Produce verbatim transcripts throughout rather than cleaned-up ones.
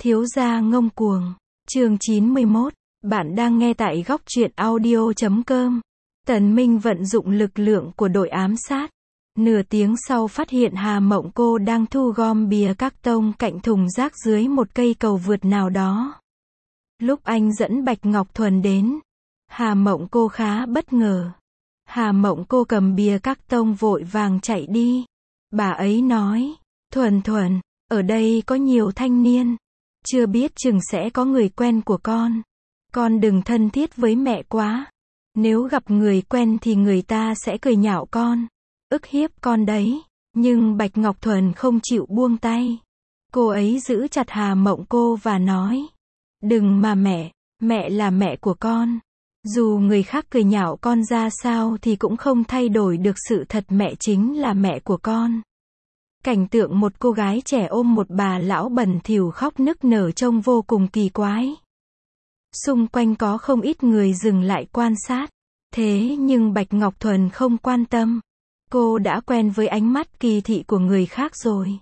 Thiếu gia ngông cuồng. Chương chín mươi mốt. Bạn đang nghe tại góc truyện audio chấm com. Tần Minh vận dụng lực lượng của đội ám sát. Nửa tiếng sau phát hiện Hà Mộng Cô đang thu gom bìa các tông cạnh thùng rác dưới một cây cầu vượt nào đó. Lúc anh dẫn Bạch Ngọc Thuần đến, Hà Mộng Cô khá bất ngờ. Hà Mộng Cô cầm bìa các tông vội vàng chạy đi. Bà ấy nói, Thuần Thuần, ở đây có nhiều thanh niên. Chưa biết chừng sẽ có người quen của con. Con đừng thân thiết với mẹ quá. Nếu gặp người quen thì người ta sẽ cười nhạo con, ức hiếp con đấy. Nhưng Bạch Ngọc Thuần không chịu buông tay. Cô ấy giữ chặt Hà Mộng Cô và nói, đừng mà mẹ, mẹ là mẹ của con. Dù người khác cười nhạo con ra sao thì cũng không thay đổi được sự thật mẹ chính là mẹ của con. Cảnh tượng một cô gái trẻ ôm một bà lão bẩn thỉu khóc nức nở trông vô cùng kỳ quái. Xung quanh có không ít người dừng lại quan sát. Thế nhưng Bạch Ngọc Thuần không quan tâm. Cô đã quen với ánh mắt kỳ thị của người khác rồi.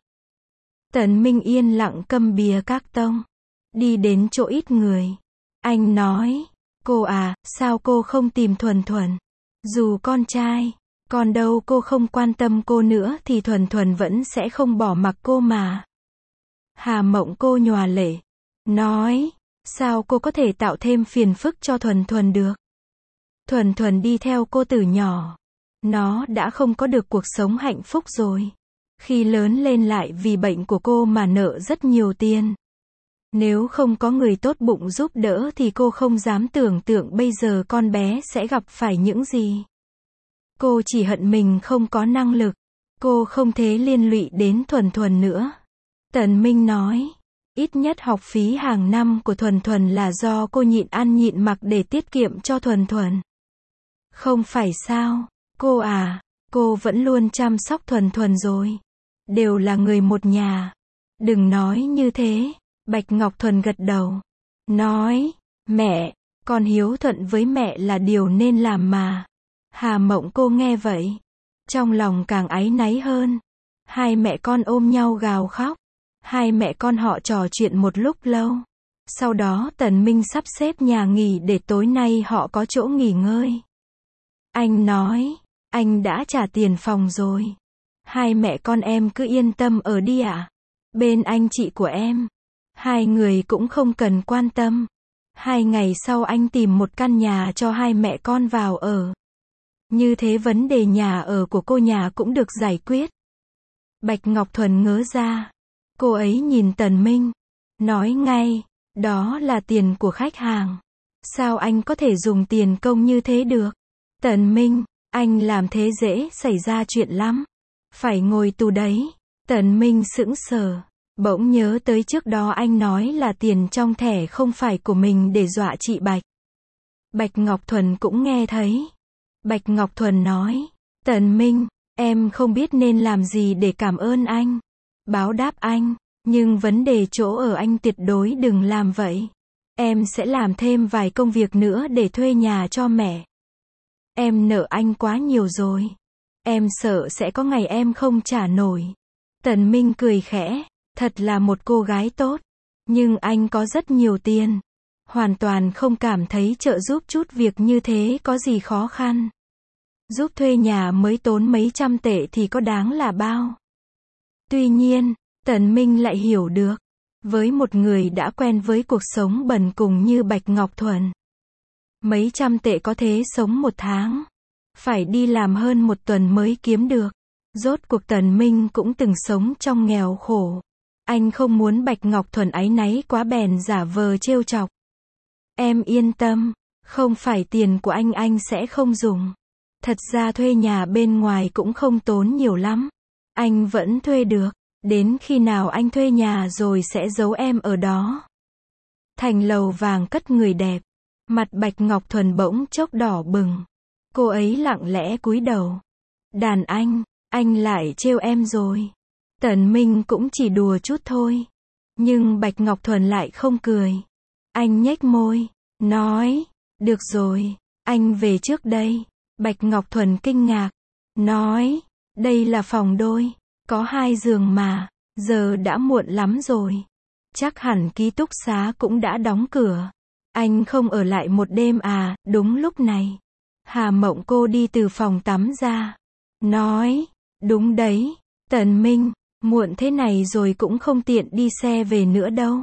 Tần Minh yên lặng cầm bìa các tông. Đi đến chỗ ít người. Anh nói, cô à, sao cô không tìm Thuần Thuần? Dù con trai, còn đâu cô không quan tâm cô nữa thì Thuần Thuần vẫn sẽ không bỏ mặc cô mà. Hà Mộng Cô nhòa lệ. Nói, sao cô có thể tạo thêm phiền phức cho Thuần Thuần được? Thuần Thuần đi theo cô từ nhỏ. Nó đã không có được cuộc sống hạnh phúc rồi. Khi lớn lên lại vì bệnh của cô mà nợ rất nhiều tiền. Nếu không có người tốt bụng giúp đỡ thì cô không dám tưởng tượng bây giờ con bé sẽ gặp phải những gì. Cô chỉ hận mình không có năng lực. Cô không thể liên lụy đến Thuần Thuần nữa. Tần Minh nói, ít nhất học phí hàng năm của Thuần Thuần là do cô nhịn ăn nhịn mặc để tiết kiệm cho Thuần Thuần. Không phải sao, cô à, cô vẫn luôn chăm sóc Thuần Thuần rồi. Đều là người một nhà. Đừng nói như thế. Bạch Ngọc Thuần gật đầu. Nói, mẹ, con hiếu thuận với mẹ là điều nên làm mà. Hà Mộng Cô nghe vậy. Trong lòng càng áy náy hơn. Hai mẹ con ôm nhau gào khóc. Hai mẹ con họ trò chuyện một lúc lâu. Sau đó Tần Minh sắp xếp nhà nghỉ để tối nay họ có chỗ nghỉ ngơi. Anh nói, anh đã trả tiền phòng rồi. Hai mẹ con em cứ yên tâm ở đi ạ. Bên anh chị của em. Hai người cũng không cần quan tâm. Hai ngày sau anh tìm một căn nhà cho hai mẹ con vào ở. Như thế vấn đề nhà ở của cô nhà cũng được giải quyết. Bạch Ngọc Thuần ngớ ra. Cô ấy nhìn Tần Minh. Nói ngay, đó là tiền của khách hàng. Sao anh có thể dùng tiền công như thế được? Tần Minh, anh làm thế dễ xảy ra chuyện lắm. Phải ngồi tù đấy. Tần Minh sững sờ. Bỗng nhớ tới trước đó anh nói là tiền trong thẻ không phải của mình để dọa chị Bạch. Bạch Ngọc Thuần cũng nghe thấy. Bạch Ngọc Thuần nói, Tần Minh, em không biết nên làm gì để cảm ơn anh, báo đáp anh, nhưng vấn đề chỗ ở anh tuyệt đối đừng làm vậy. Em sẽ làm thêm vài công việc nữa để thuê nhà cho mẹ. Em nợ anh quá nhiều rồi. Em sợ sẽ có ngày em không trả nổi. Tần Minh cười khẽ. Thật là một cô gái tốt. Nhưng anh có rất nhiều tiền. Hoàn toàn không cảm thấy trợ giúp chút việc như thế có gì khó khăn. Giúp thuê nhà mới tốn mấy trăm tệ thì có đáng là bao. Tuy nhiên, Tần Minh lại hiểu được. Với một người đã quen với cuộc sống bần cùng như Bạch Ngọc Thuần. Mấy trăm tệ có thể sống một tháng. Phải đi làm hơn một tuần mới kiếm được. Rốt cuộc Tần Minh cũng từng sống trong nghèo khổ. Anh không muốn Bạch Ngọc Thuần áy náy quá bèn giả vờ trêu chọc. Em yên tâm, không phải tiền của anh anh sẽ không dùng. Thật ra thuê nhà bên ngoài cũng không tốn nhiều lắm. Anh vẫn thuê được. Đến khi nào anh thuê nhà rồi sẽ giấu em ở đó. Thành lầu vàng cất người đẹp. Mặt Bạch Ngọc Thuần bỗng chốc đỏ bừng. Cô ấy lặng lẽ cúi đầu. Đàn anh, anh lại trêu em rồi. Tần Minh cũng chỉ đùa chút thôi. Nhưng Bạch Ngọc Thuần lại không cười. Anh nhếch môi, nói, được rồi, anh về trước đây. Bạch Ngọc Thuần kinh ngạc, nói, đây là phòng đôi, có hai giường mà, giờ đã muộn lắm rồi. Chắc hẳn ký túc xá cũng đã đóng cửa. Anh không ở lại một đêm à? Đúng lúc này, Hà Mộng Cô đi từ phòng tắm ra. Nói, đúng đấy, Tần Minh, muộn thế này rồi cũng không tiện đi xe về nữa đâu.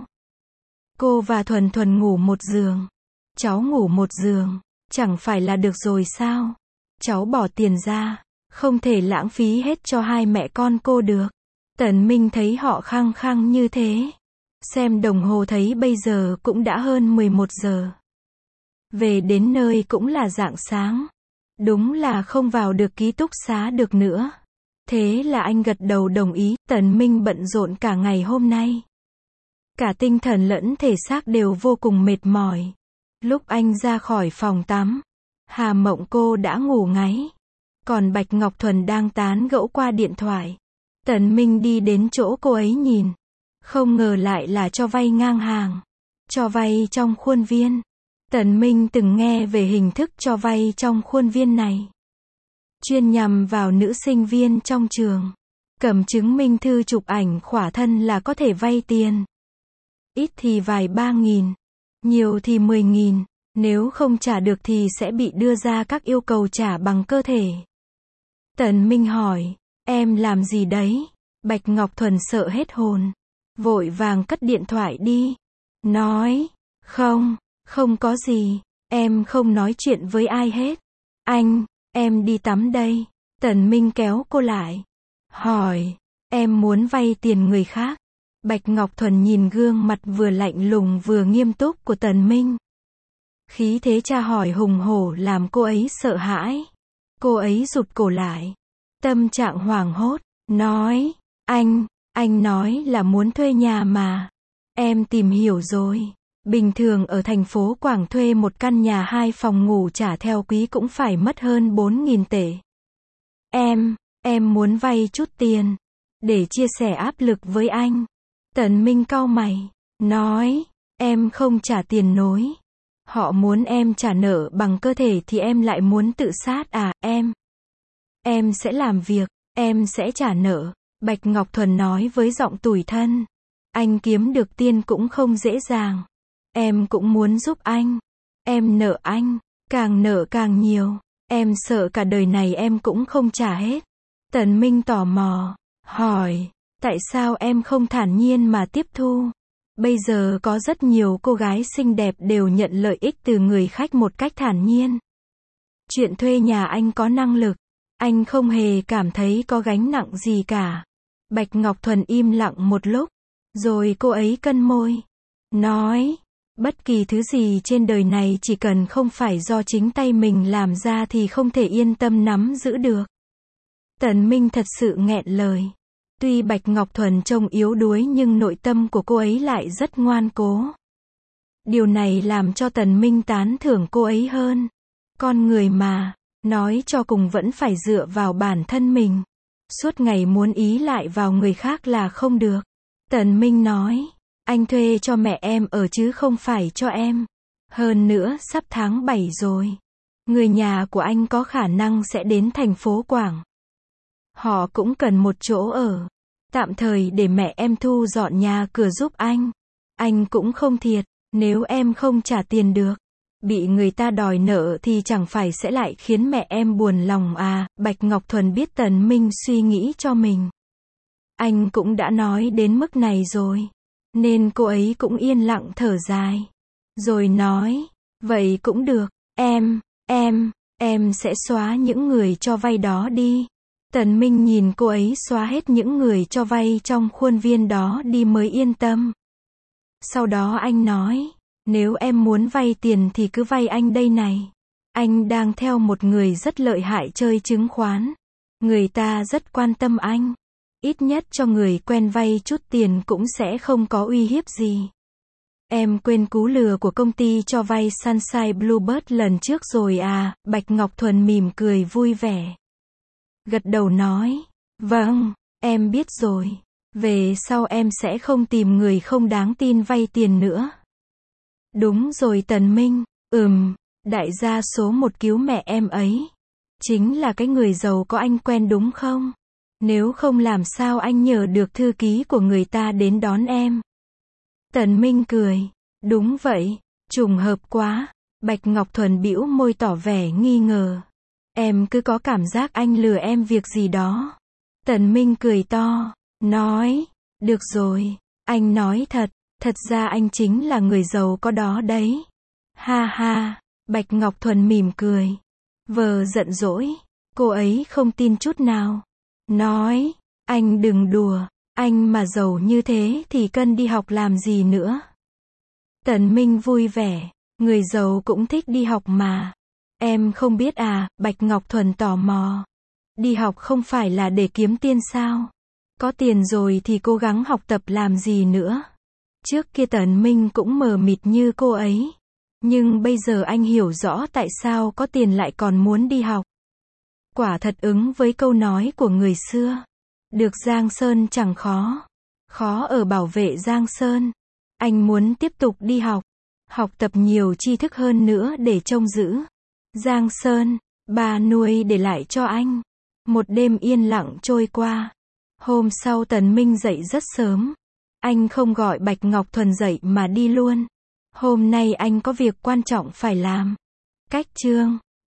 Cô và Thuần Thuần ngủ một giường. Cháu ngủ một giường, chẳng phải là được rồi sao? Cháu bỏ tiền ra, không thể lãng phí hết cho hai mẹ con cô được. Tần Minh thấy họ khăng khăng như thế. Xem đồng hồ thấy bây giờ cũng đã hơn mười một giờ. Về đến nơi cũng là rạng sáng. Đúng là không vào được ký túc xá được nữa. Thế là anh gật đầu đồng ý. Tần Minh bận rộn cả ngày hôm nay. Cả tinh thần lẫn thể xác đều vô cùng mệt mỏi. Lúc anh ra khỏi phòng tắm, Hà Mộng Cô đã ngủ ngáy. Còn Bạch Ngọc Thuần đang tán gẫu qua điện thoại. Tần Minh đi đến chỗ cô ấy nhìn. Không ngờ lại là cho vay ngang hàng. Cho vay trong khuôn viên. Tần Minh từng nghe về hình thức cho vay trong khuôn viên này. Chuyên nhằm vào nữ sinh viên trong trường. Cầm chứng minh thư chụp ảnh khỏa thân là có thể vay tiền. Ít thì vài ba nghìn. Nhiều thì mười nghìn. Nếu không trả được thì sẽ bị đưa ra các yêu cầu trả bằng cơ thể. Tần Minh hỏi, em làm gì đấy? Bạch Ngọc Thuần sợ hết hồn. Vội vàng cất điện thoại đi. Nói, không, không có gì. Em không nói chuyện với ai hết. Anh, em đi tắm đây. Tần Minh kéo cô lại. Hỏi, em muốn vay tiền người khác. Bạch Ngọc Thuần nhìn gương mặt vừa lạnh lùng vừa nghiêm túc của Tần Minh. Khí thế tra hỏi hùng hổ làm cô ấy sợ hãi. Cô ấy rụt cổ lại. Tâm trạng hoảng hốt. Nói, anh, anh nói là muốn thuê nhà mà. Em tìm hiểu rồi. Bình thường ở thành phố Quảng thuê một căn nhà hai phòng ngủ trả theo quý cũng phải mất hơn bốn nghìn tệ. Em, em muốn vay chút tiền. Để chia sẻ áp lực với anh. Tần Minh cau mày. Nói, em không trả tiền nối. Họ muốn em trả nợ bằng cơ thể thì em lại muốn tự sát à? Em, em sẽ làm việc, em sẽ trả nợ. Bạch Ngọc Thuần nói với giọng tủi thân. Anh kiếm được tiền cũng không dễ dàng. Em cũng muốn giúp anh. Em nợ anh, càng nợ càng nhiều. Em sợ cả đời này em cũng không trả hết. Tần Minh tò mò, hỏi, tại sao em không thản nhiên mà tiếp thu? Bây giờ có rất nhiều cô gái xinh đẹp đều nhận lợi ích từ người khách một cách thản nhiên. Chuyện thuê nhà anh có năng lực. Anh không hề cảm thấy có gánh nặng gì cả. Bạch Ngọc Thuần im lặng một lúc. Rồi cô ấy cân môi. Nói, bất kỳ thứ gì trên đời này chỉ cần không phải do chính tay mình làm ra thì không thể yên tâm nắm giữ được. Tần Minh thật sự nghẹn lời. Tuy Bạch Ngọc Thuần trông yếu đuối nhưng nội tâm của cô ấy lại rất ngoan cố. Điều này làm cho Tần Minh tán thưởng cô ấy hơn. Con người mà, nói cho cùng vẫn phải dựa vào bản thân mình. Suốt ngày muốn ý lại vào người khác là không được. Tần Minh nói, anh thuê cho mẹ em ở chứ không phải cho em. Hơn nữa sắp tháng bảy rồi. Người nhà của anh có khả năng sẽ đến thành phố Quảng. Họ cũng cần một chỗ ở. Tạm thời để mẹ em thu dọn nhà cửa giúp anh. Anh cũng không thiệt, nếu em không trả tiền được. Bị người ta đòi nợ thì chẳng phải sẽ lại khiến mẹ em buồn lòng à? Bạch Ngọc Thuần biết Tần Minh suy nghĩ cho mình. Anh cũng đã nói đến mức này rồi. Nên cô ấy cũng yên lặng thở dài. Rồi nói, vậy cũng được, em, em, em sẽ xóa những người cho vay đó đi. Tần Minh nhìn cô ấy xóa hết những người cho vay trong khuôn viên đó đi mới yên tâm. Sau đó anh nói, nếu em muốn vay tiền thì cứ vay anh đây này. Anh đang theo một người rất lợi hại chơi chứng khoán. Người ta rất quan tâm anh. Ít nhất cho người quen vay chút tiền cũng sẽ không có uy hiếp gì. Em quên cú lừa của công ty cho vay Sunshine Bluebird lần trước rồi à? Bạch Ngọc Thuần mỉm cười vui vẻ. Gật đầu nói, vâng, em biết rồi. Về sau em sẽ không tìm người không đáng tin vay tiền nữa. Đúng rồi Tần Minh, ừm, đại gia số một cứu mẹ em ấy. Chính là cái người giàu có anh quen đúng không? Nếu không làm sao anh nhờ được thư ký của người ta đến đón em. Tần Minh cười. Đúng vậy, trùng hợp quá. Bạch Ngọc Thuần bĩu môi tỏ vẻ nghi ngờ. Em cứ có cảm giác anh lừa em việc gì đó. Tần Minh cười to, nói, được rồi, anh nói thật, thật ra anh chính là người giàu có đó đấy. Ha ha, Bạch Ngọc Thuần mỉm cười. Vờ giận dỗi, cô ấy không tin chút nào. Nói, anh đừng đùa, anh mà giàu như thế thì cần đi học làm gì nữa. Tần Minh vui vẻ, người giàu cũng thích đi học mà. Em không biết à, Bạch Ngọc Thuần tò mò. Đi học không phải là để kiếm tiền sao? Có tiền rồi thì cố gắng học tập làm gì nữa? Trước kia Tần Minh cũng mờ mịt như cô ấy. Nhưng bây giờ anh hiểu rõ tại sao có tiền lại còn muốn đi học. Quả thật ứng với câu nói của người xưa. Được Giang Sơn chẳng khó. Khó ở bảo vệ Giang Sơn. Anh muốn tiếp tục đi học. Học tập nhiều tri thức hơn nữa để trông giữ Giang Sơn. Bà nuôi để lại cho anh. Một đêm yên lặng trôi qua. Hôm sau Tần Minh dậy rất sớm. Anh không gọi Bạch Ngọc Thuần dậy mà đi luôn. Hôm nay anh có việc quan trọng phải làm. Cách chương